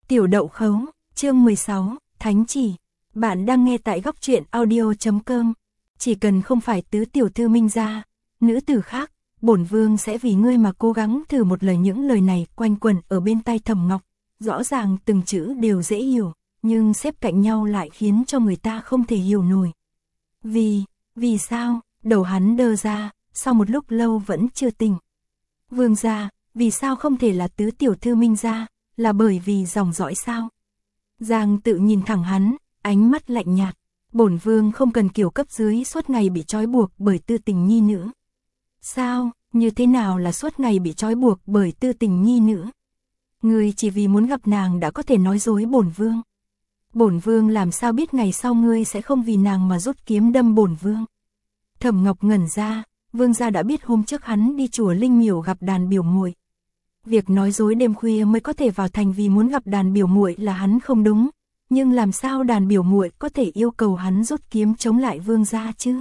Tiểu Đậu Khấu, chương 16, Thánh Chỉ. Bạn đang nghe tại góc truyện audio.com. Chỉ cần không phải tứ tiểu thư Minh gia, nữ tử khác, bổn vương sẽ vì ngươi mà cố gắng thử một lời. Những lời này quanh quẩn ở bên tai Thẩm Ngọc, rõ ràng từng chữ đều dễ hiểu, nhưng xếp cạnh nhau lại khiến cho người ta không thể hiểu nổi. Vì sao? Đầu hắn đơ ra, sau một lúc lâu vẫn chưa tỉnh. Vương gia, vì sao không thể là tứ tiểu thư Minh gia, là bởi vì dòng dõi sao? Giang Tự nhìn thẳng hắn, ánh mắt lạnh nhạt. Bổn vương không cần kiểu cấp dưới suốt ngày bị trói buộc bởi tư tình nhi nữ. Sao, như thế nào là suốt ngày bị trói buộc bởi tư tình nhi nữ? Ngươi chỉ vì muốn gặp nàng đã có thể nói dối bổn vương. Bổn vương làm sao biết ngày sau ngươi sẽ không vì nàng mà rút kiếm đâm bổn vương? Thẩm Ngọc ngẩn ra, vương gia đã biết hôm trước hắn đi chùa Linh Miểu gặp đàn biểu muội. Việc nói dối đêm khuya mới có thể vào thành vì muốn gặp đàn biểu muội là hắn không đúng, nhưng làm sao đàn biểu muội có thể yêu cầu hắn rút kiếm chống lại vương gia chứ?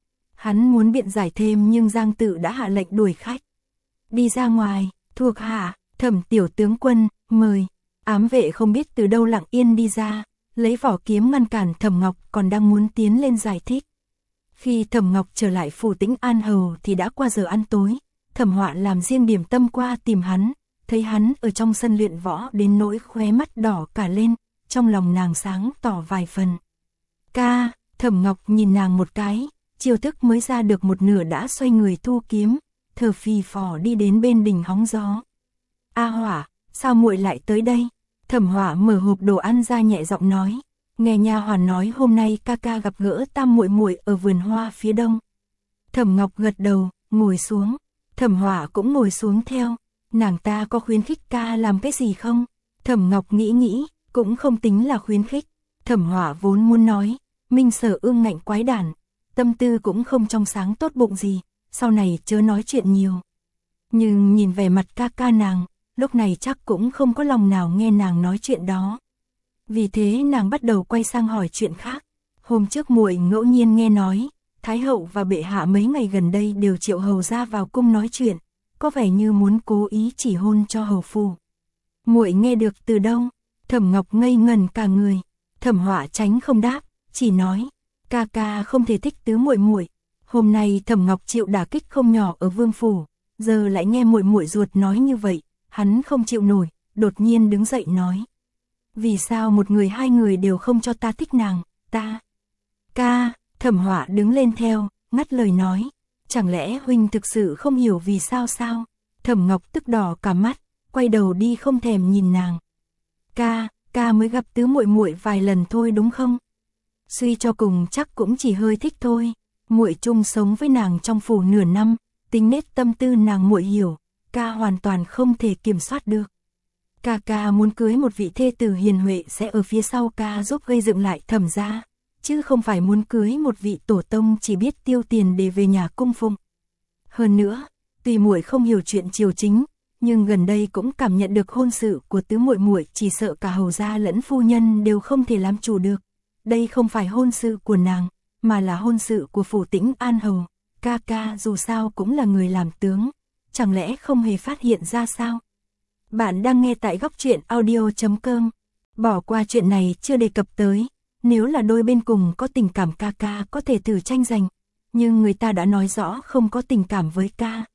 Hắn muốn biện giải thêm nhưng Giang Tự đã hạ lệnh đuổi khách. Đi ra ngoài, thuộc hạ, Thẩm tiểu tướng quân, mời. Ám vệ không biết từ đâu lặng yên đi ra, lấy vỏ kiếm ngăn cản Thẩm Ngọc, còn đang muốn tiến lên giải thích. Khi Thẩm Ngọc trở lại phủ Tĩnh An Hầu thì đã qua giờ ăn tối. Thẩm Họa làm riêng điểm tâm qua tìm hắn, thấy hắn ở trong sân luyện võ đến nỗi khóe mắt đỏ cả lên, trong lòng nàng sáng tỏ vài phần. Ca, Thẩm Ngọc nhìn nàng một cái, chiêu thức mới ra được một nửa đã xoay người thu kiếm, thở phì phò đi đến bên đình hóng gió. A Hỏa, sao muội lại tới đây? Thẩm Họa mở hộp đồ ăn ra nhẹ giọng nói, nghe nha hoàn nói hôm nay ca ca gặp gỡ Tam muội muội ở vườn hoa phía đông. Thẩm Ngọc gật đầu, ngồi xuống. Thẩm Họa cũng ngồi xuống theo. Nàng ta có khuyến khích ca làm cái gì không? Thẩm Ngọc nghĩ, cũng không tính là khuyến khích. Thẩm Họa vốn muốn nói, Minh Sở ương ngạnh quái đản, tâm tư cũng không trong sáng tốt bụng gì, sau này chớ nói chuyện nhiều. Nhưng nhìn vẻ mặt ca ca nàng, lúc này chắc cũng không có lòng nào nghe nàng nói chuyện đó. Vì thế nàng bắt đầu quay sang hỏi chuyện khác. Hôm trước muội ngẫu nhiên nghe nói, Thái hậu và bệ hạ mấy ngày gần đây đều triệu hầu ra vào cung nói chuyện, có vẻ như muốn cố ý chỉ hôn cho hầu phu. Muội nghe được từ đâu? Thẩm Ngọc ngây ngẩn cả người. Thẩm Họa tránh không đáp, chỉ nói, ca ca không thể thích tứ muội muội. Hôm nay Thẩm Ngọc chịu đả kích không nhỏ ở vương phủ, giờ lại nghe muội muội ruột nói như vậy, hắn không chịu nổi, đột nhiên đứng dậy nói, vì sao một người hai người đều không cho ta thích nàng, ta? Ca, Thẩm Họa đứng lên theo, ngắt lời nói, chẳng lẽ huynh thực sự không hiểu vì sao sao? Thẩm Ngọc tức đỏ cả mắt, quay đầu đi không thèm nhìn nàng. Ca mới gặp tứ muội muội vài lần thôi đúng không? Suy cho cùng chắc cũng chỉ hơi thích thôi. Muội chung sống với nàng trong phủ nửa năm, tính nết tâm tư nàng muội hiểu, ca hoàn toàn không thể kiểm soát được. Ca muốn cưới một vị thê tử hiền huệ sẽ ở phía sau ca giúp gây dựng lại Thẩm gia, chứ không phải muốn cưới một vị tổ tông chỉ biết tiêu tiền để về nhà cung phụng. Hơn nữa, tuy muội không hiểu chuyện triều chính, nhưng gần đây cũng cảm nhận được hôn sự của tứ muội muội chỉ sợ cả hầu gia lẫn phu nhân đều không thể làm chủ được. Đây không phải hôn sự của nàng, mà là hôn sự của phủ Tĩnh An Hầu. Ca dù sao cũng là người làm tướng, chẳng lẽ không hề phát hiện ra sao? Bạn đang nghe tại góc truyện audio.com. Bỏ qua chuyện này chưa đề cập tới. Nếu là đôi bên cùng có tình cảm ca có thể thử tranh giành, nhưng người ta đã nói rõ không có tình cảm với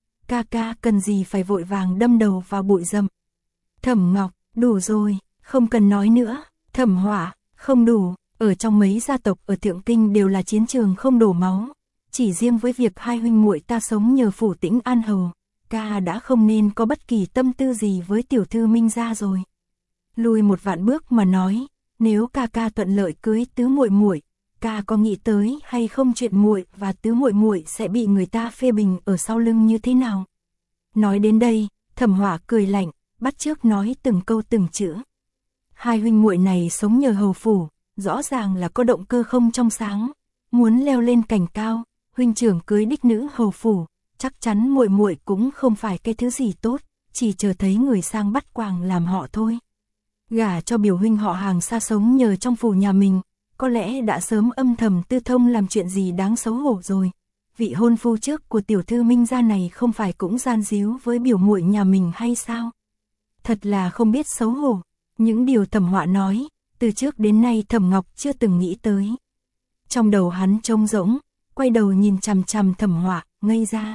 ca cần gì phải vội vàng đâm đầu vào bụi rậm. Thẩm Ngọc, đủ rồi, không cần nói nữa. Thẩm Họa, không đủ, ở trong mấy gia tộc ở Thượng Kinh đều là chiến trường không đổ máu, chỉ riêng với việc hai huynh muội ta sống nhờ phủ Tĩnh An Hầu, ca đã không nên có bất kỳ tâm tư gì với tiểu thư Minh gia rồi. Lùi một vạn bước mà nói, nếu ca thuận lợi cưới tứ muội muội, ca có nghĩ tới hay không chuyện muội và tứ muội muội sẽ bị người ta phê bình ở sau lưng như thế nào? Nói đến đây, Thẩm Họa cười lạnh, bắt chước nói từng câu từng chữ. Hai huynh muội này sống nhờ hầu phủ, rõ ràng là có động cơ không trong sáng, muốn leo lên cành cao, huynh trưởng cưới đích nữ hầu phủ, chắc chắn muội muội cũng không phải cái thứ gì tốt, chỉ chờ thấy người sang bắt quàng làm họ thôi. Gả cho biểu huynh họ hàng xa sống nhờ trong phủ nhà mình, có lẽ đã sớm âm thầm tư thông làm chuyện gì đáng xấu hổ rồi. Vị hôn phu trước của tiểu thư Minh gia này không phải cũng gian díu với biểu muội nhà mình hay sao? Thật là không biết xấu hổ. Những điều Thẩm Họa nói, từ trước đến nay Thẩm Ngọc chưa từng nghĩ tới. Trong đầu hắn trống rỗng, quay đầu nhìn chằm chằm Thẩm Họa, ngây ra.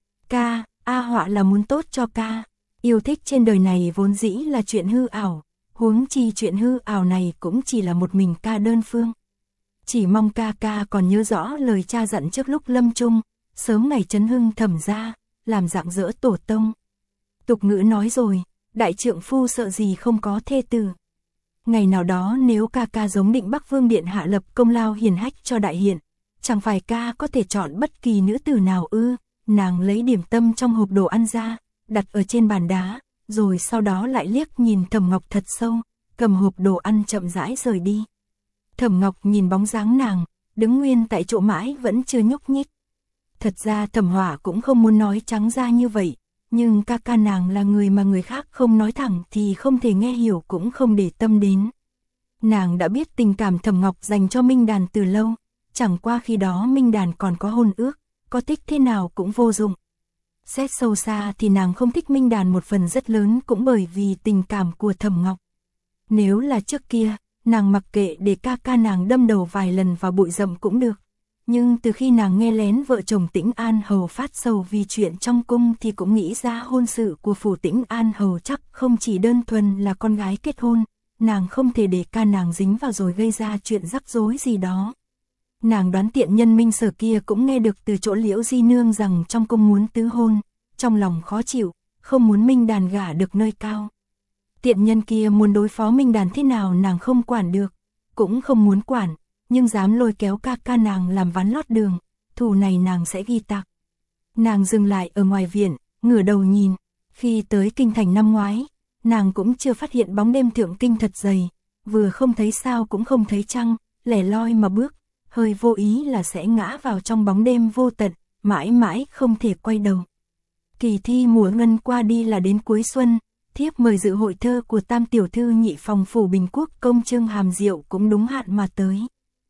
Ca, A Họa là muốn tốt cho ca. Yêu thích trên đời này vốn dĩ là chuyện hư ảo, huống chi chuyện hư ảo này cũng chỉ là một mình ca đơn phương. Chỉ mong ca ca còn nhớ rõ lời cha dặn trước lúc lâm chung, sớm ngày chấn hưng Thẩm gia, làm rạng rỡ tổ tông. Tục ngữ nói rồi, đại trượng phu sợ gì không có thê tử. Ngày nào đó nếu ca ca giống Định Bắc Vương điện hạ lập công lao hiển hách cho đại hiện, chẳng phải ca có thể chọn bất kỳ nữ tử nào ư? Nàng lấy điểm tâm trong hộp đồ ăn ra, đặt ở trên bàn đá, rồi sau đó lại liếc nhìn Thẩm Ngọc thật sâu, cầm hộp đồ ăn chậm rãi rời đi. Thẩm Ngọc nhìn bóng dáng nàng, đứng nguyên tại chỗ mãi vẫn chưa nhúc nhích. Thật ra Thẩm Họa cũng không muốn nói trắng ra như vậy, nhưng ca ca nàng là người mà người khác không nói thẳng thì không thể nghe hiểu cũng không để tâm đến. Nàng đã biết tình cảm Thẩm Ngọc dành cho Minh Đàn từ lâu, chẳng qua khi đó Minh Đàn còn có hôn ước, có thích thế nào cũng vô dụng. Xét sâu xa thì nàng không thích Minh Đàn một phần rất lớn cũng bởi vì tình cảm của Thẩm Ngọc. Nếu là trước kia, nàng mặc kệ để ca ca nàng đâm đầu vài lần vào bụi rậm cũng được. Nhưng từ khi nàng nghe lén vợ chồng Tĩnh An Hầu phát sầu vì chuyện trong cung thì cũng nghĩ ra hôn sự của phủ Tĩnh An Hầu chắc không chỉ đơn thuần là con gái kết hôn, nàng không thể để ca nàng dính vào rồi gây ra chuyện rắc rối gì đó. Nàng đoán tiện nhân Minh Sở kia cũng nghe được từ chỗ Liễu Di Nương rằng trong cung muốn tứ hôn, trong lòng khó chịu, không muốn Minh Đàn gả được nơi cao. Tiện nhân kia muốn đối phó Minh Đàn thế nào nàng không quản được, cũng không muốn quản, nhưng dám lôi kéo ca ca nàng làm ván lót đường, thù này nàng sẽ ghi tạc. Nàng dừng lại ở ngoài viện, ngửa đầu nhìn, khi tới kinh thành năm ngoái, nàng cũng chưa phát hiện bóng đêm thượng kinh thật dày, vừa không thấy sao cũng không thấy trăng, lẻ loi mà bước, hơi vô ý là sẽ ngã vào trong bóng đêm vô tận, mãi mãi không thể quay đầu. Kỳ thi mùa ngân qua đi là đến cuối xuân, thiếp mời dự hội thơ của Tam tiểu thư nhị phòng phủ Bình Quốc công Trương Hàm Diệu cũng đúng hạn mà tới.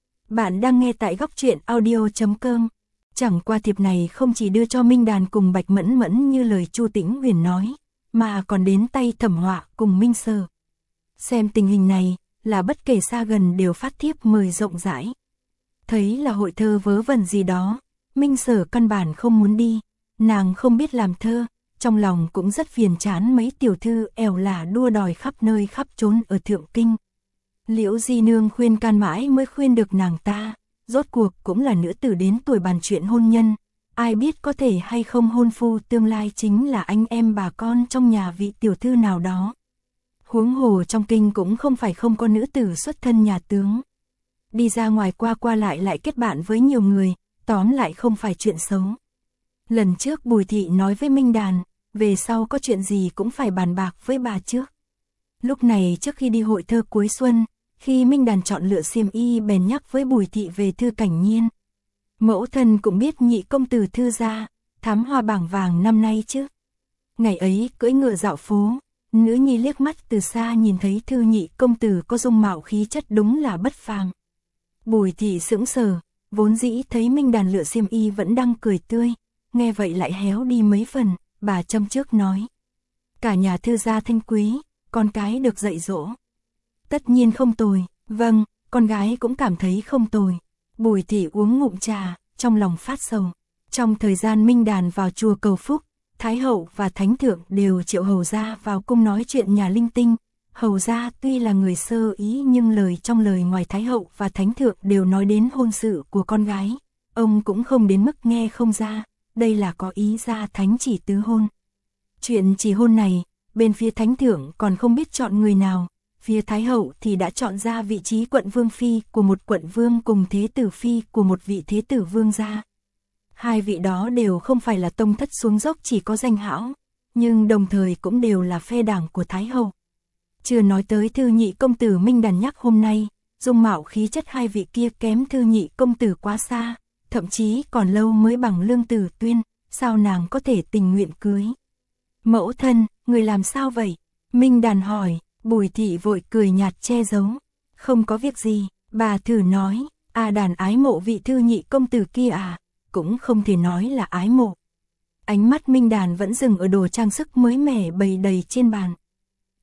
Bạn đang nghe tại góc truyện audio.com. Chẳng qua thiệp này không chỉ đưa cho Minh Đàn cùng Bạch Mẫn Mẫn như lời Chu Tĩnh Huyền nói, mà còn đến tay Thẩm Họa cùng Minh Sở. Xem tình hình này, là bất kể xa gần đều phát thiếp mời rộng rãi. Thấy là hội thơ vớ vẩn gì đó, Minh Sở căn bản không muốn đi, nàng không biết làm thơ, trong lòng cũng rất phiền chán mấy tiểu thư ẻo lả đua đòi khắp nơi khắp chốn ở Thượng Kinh. Liễu Di Nương khuyên can mãi mới khuyên được nàng ta, rốt cuộc cũng là nữ tử đến tuổi bàn chuyện hôn nhân, ai biết có thể hay không hôn phu tương lai chính là anh em bà con trong nhà vị tiểu thư nào đó. Huống hồ trong kinh cũng không phải không có nữ tử xuất thân nhà tướng. Đi ra ngoài qua qua lại kết bạn với nhiều người, tóm lại không phải chuyện xấu. Lần trước Bùi Thị nói với Minh Đàn, về sau có chuyện gì cũng phải bàn bạc với bà trước. Lúc này trước khi đi hội thơ cuối xuân, khi Minh Đàn chọn lựa xiêm y bèn nhắc với Bùi Thị về Thư Cảnh Nhiên. Mẫu thân cũng biết nhị công tử Thư gia, thám hoa bảng vàng năm nay chứ. Ngày ấy cưỡi ngựa dạo phố, nữ nhi liếc mắt từ xa nhìn thấy Thư nhị công tử có dung mạo khí chất đúng là bất phàm. Bùi Thị sững sờ, vốn dĩ thấy Minh Đàn lựa xiêm y vẫn đang cười tươi, nghe vậy lại héo đi mấy phần, bà châm trước nói. Cả nhà Thư gia thanh quý, con cái được dạy dỗ. Tất nhiên không tồi, vâng, con gái cũng cảm thấy không tồi. Bùi Thị uống ngụm trà, trong lòng phát sầu. Trong thời gian Minh Đàn vào chùa cầu phúc, Thái hậu và Thánh thượng đều triệu hầu gia vào cung nói chuyện nhà linh tinh. Hầu gia tuy là người sơ ý nhưng lời trong lời ngoài Thái hậu và Thánh thượng đều nói đến hôn sự của con gái. Ông cũng không đến mức nghe không ra, đây là có ý gia thánh chỉ tứ hôn. Chuyện chỉ hôn này, bên phía Thánh thượng còn không biết chọn người nào, phía Thái hậu thì đã chọn ra vị trí quận vương phi của một quận vương cùng thế tử phi của một vị thế tử vương gia. Hai vị đó đều không phải là tông thất xuống dốc chỉ có danh hão, nhưng đồng thời cũng đều là phe đảng của Thái hậu. Chưa nói tới Thư nhị công tử Minh Đàn nhắc hôm nay, dung mạo khí chất hai vị kia kém Thư nhị công tử quá xa, thậm chí còn lâu mới bằng Lương Tử Tuyên, sao nàng có thể tình nguyện cưới. Mẫu thân, người làm sao vậy? Minh Đàn hỏi, Bùi Thị vội cười nhạt che giấu. Không có việc gì, bà thử nói, Đàn ái mộ vị Thư nhị công tử kia à, cũng không thể nói là ái mộ. Ánh mắt Minh Đàn vẫn dừng ở đồ trang sức mới mẻ bày đầy trên bàn.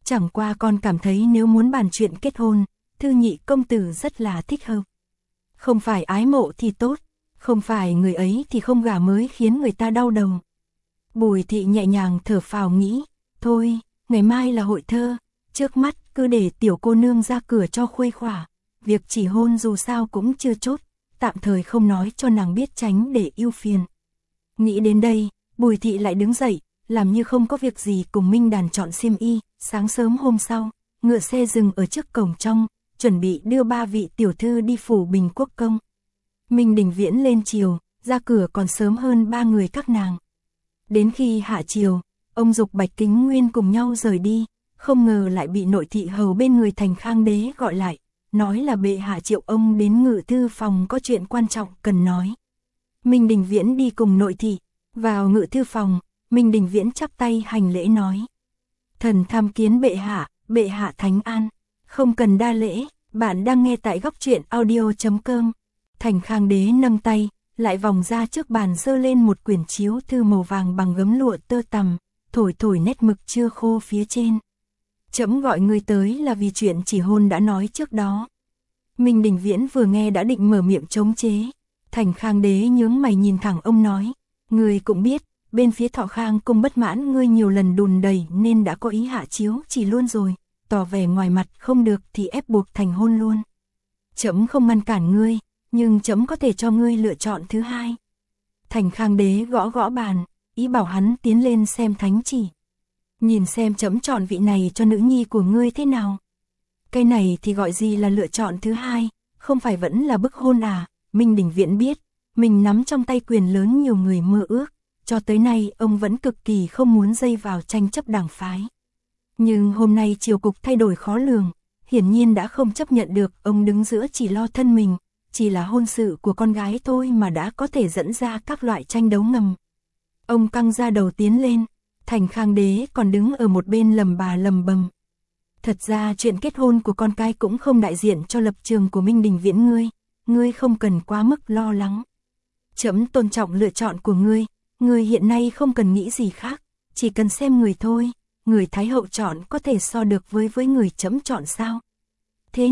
Chẳng qua con cảm thấy nếu muốn bàn chuyện kết hôn, Thư Nhị công tử rất là thích hợp. Không phải ái mộ thì tốt, không phải người ấy thì không gả mới khiến người ta đau đầu. Bùi Thị nhẹ nhàng thở phào nghĩ, thôi, ngày mai là hội thơ, trước mắt cứ để tiểu cô nương ra cửa cho khuây khỏa, việc chỉ hôn dù sao cũng chưa chốt, tạm thời không nói cho nàng biết tránh để ưu phiền. Nghĩ đến đây, Bùi Thị lại đứng dậy, làm như không có việc gì cùng Minh Đàn chọn xiêm y. Sáng sớm hôm sau, ngựa xe dừng ở trước cổng trong, chuẩn bị đưa 3 vị tiểu thư đi phủ Bình Quốc công. Minh Đình Viễn lên chiều, ra cửa còn sớm hơn 3 người các nàng. Đến khi hạ chiều, ông dục Bạch Kính Nguyên cùng nhau rời đi, không ngờ lại bị nội thị hầu bên người Thành Khang Đế gọi lại, nói là bệ hạ triệu ông đến ngự thư phòng có chuyện quan trọng cần nói. Minh Đình Viễn đi cùng nội thị, vào ngự thư phòng, Minh Đình Viễn chắp tay hành lễ nói. Thần tham kiến bệ hạ thánh an, không cần đa lễ, bạn đang nghe tại góc truyện audio.com. Thành Khang Đế nâng tay, lại vòng ra trước bàn giơ lên một quyển chiếu thư màu vàng bằng gấm lụa tơ tằm, thổi thổi nét mực chưa khô phía trên. Trẫm gọi ngươi tới là vì chuyện chỉ hôn đã nói trước đó. Minh Đình Viễn vừa nghe đã định mở miệng chống chế. Thành Khang Đế nhướng mày nhìn thẳng ông nói, ngươi cũng biết, bên phía Thọ Khang cung bất mãn ngươi nhiều lần đùn đẩy nên đã có ý hạ chiếu chỉ luôn rồi, tỏ vẻ ngoài mặt không được thì ép buộc thành hôn luôn. Trẫm không ngăn cản ngươi, nhưng trẫm có thể cho ngươi lựa chọn thứ hai. Thành Khang Đế gõ gõ bàn, ý bảo hắn tiến lên xem thánh chỉ. Nhìn xem trẫm chọn vị này cho nữ nhi của ngươi thế nào. Cái này thì gọi gì là lựa chọn thứ hai, không phải vẫn là bức hôn à? Minh Đình Viễn biết, mình nắm trong tay quyền lớn nhiều người mơ ước, cho tới nay ông vẫn cực kỳ không muốn dây vào tranh chấp đảng phái. Nhưng hôm nay triều cục thay đổi khó lường, hiển nhiên đã không chấp nhận được ông đứng giữa chỉ lo thân mình, chỉ là hôn sự của con gái thôi mà đã có thể dẫn ra các loại tranh đấu ngầm. Ông căng ra đầu tiến lên, Thành Khang Đế còn đứng ở một bên lầm bà lầm bầm. Thật ra chuyện kết hôn của con cái cũng không đại diện cho lập trường của Minh Đình Viễn ngươi không cần quá mức lo lắng. Trẫm tôn trọng lựa chọn của ngươi hiện nay không cần nghĩ gì khác, chỉ cần xem người thôi, người Thái hậu chọn có thể so được với người trẫm chọn sao? Thế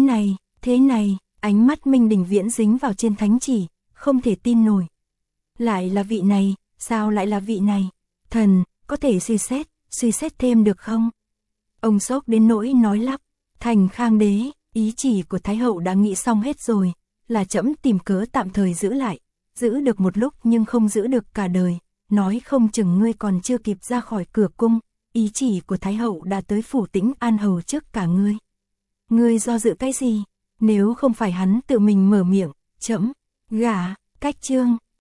này, ánh mắt Minh Đình Viễn dính vào trên thánh chỉ, không thể tin nổi. Lại là vị này, sao lại là vị này? Thần, có thể suy xét thêm được không? Ông sốc đến nỗi nói lắp, Thành Khang Đế, ý chỉ của Thái hậu đã nghĩ xong hết rồi, là trẫm tìm cớ tạm thời giữ lại, giữ được một lúc nhưng không giữ được cả đời, nói không chừng ngươi còn chưa kịp ra khỏi cửa cung, ý chỉ của Thái hậu đã tới phủ Tĩnh An hầu trước cả ngươi. Ngươi do dự cái gì? Nếu không phải hắn tự mình mở miệng, trẫm, cách chương.